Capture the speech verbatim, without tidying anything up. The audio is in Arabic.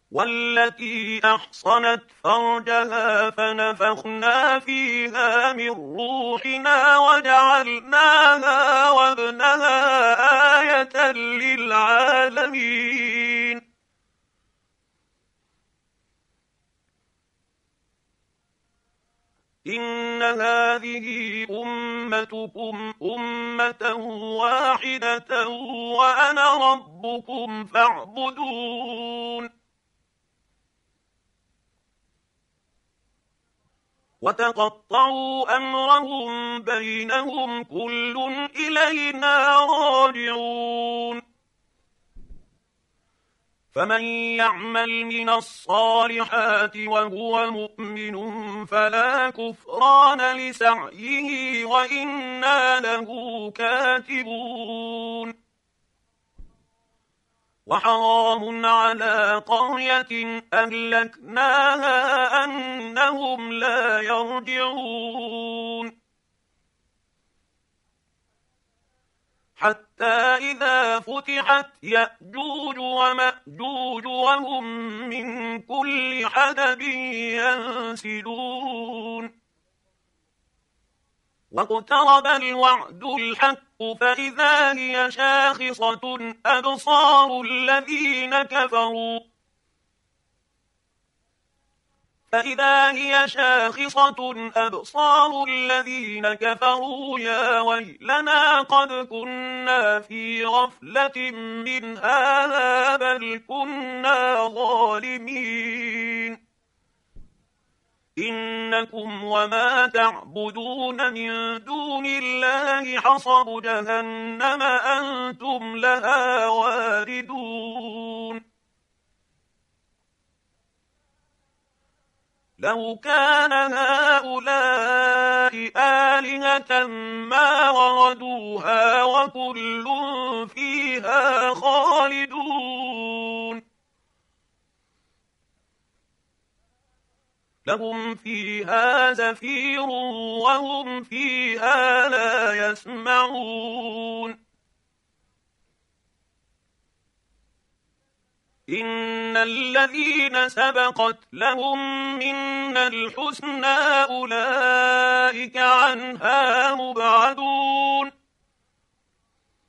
والتي أحصنت فرجها فنفخنا فيها من روحنا وجعلناها وابنها آية للعالمين. إن هذه أمتكم أمة واحدة وأنا ربكم فاعبدون. وتقطعوا أمرهم بينهم كل إلينا راجعون. فمن يعمل من الصالحات وهو مؤمن فلا كفران لسعيه وإنا له كاتبون. وحرام على قرية أهلكناها أنهم لا يرجعون. حتى إذا فتحت يأجوج ومأجوج وهم من كل حدب ينسلون. واقترب الوعد الحق فإذا هي شاخصة أبصار الذين كفروا فإذا هي شاخصة أبصار الذين كفروا يا ويلنا قد كنا في غفلة من هذا بل كنا ظالمين. إنكم وما تعبدون من دون الله حصب جهنم أنتم لها واردون. لو كان هؤلاء آلهة ما وردوها وكل فيها خالدون. لهم فيها زفير وهم فيها لا يسمعون. إن الذين سبقت لهم منا الحسنى أولئك عنها مبعدون.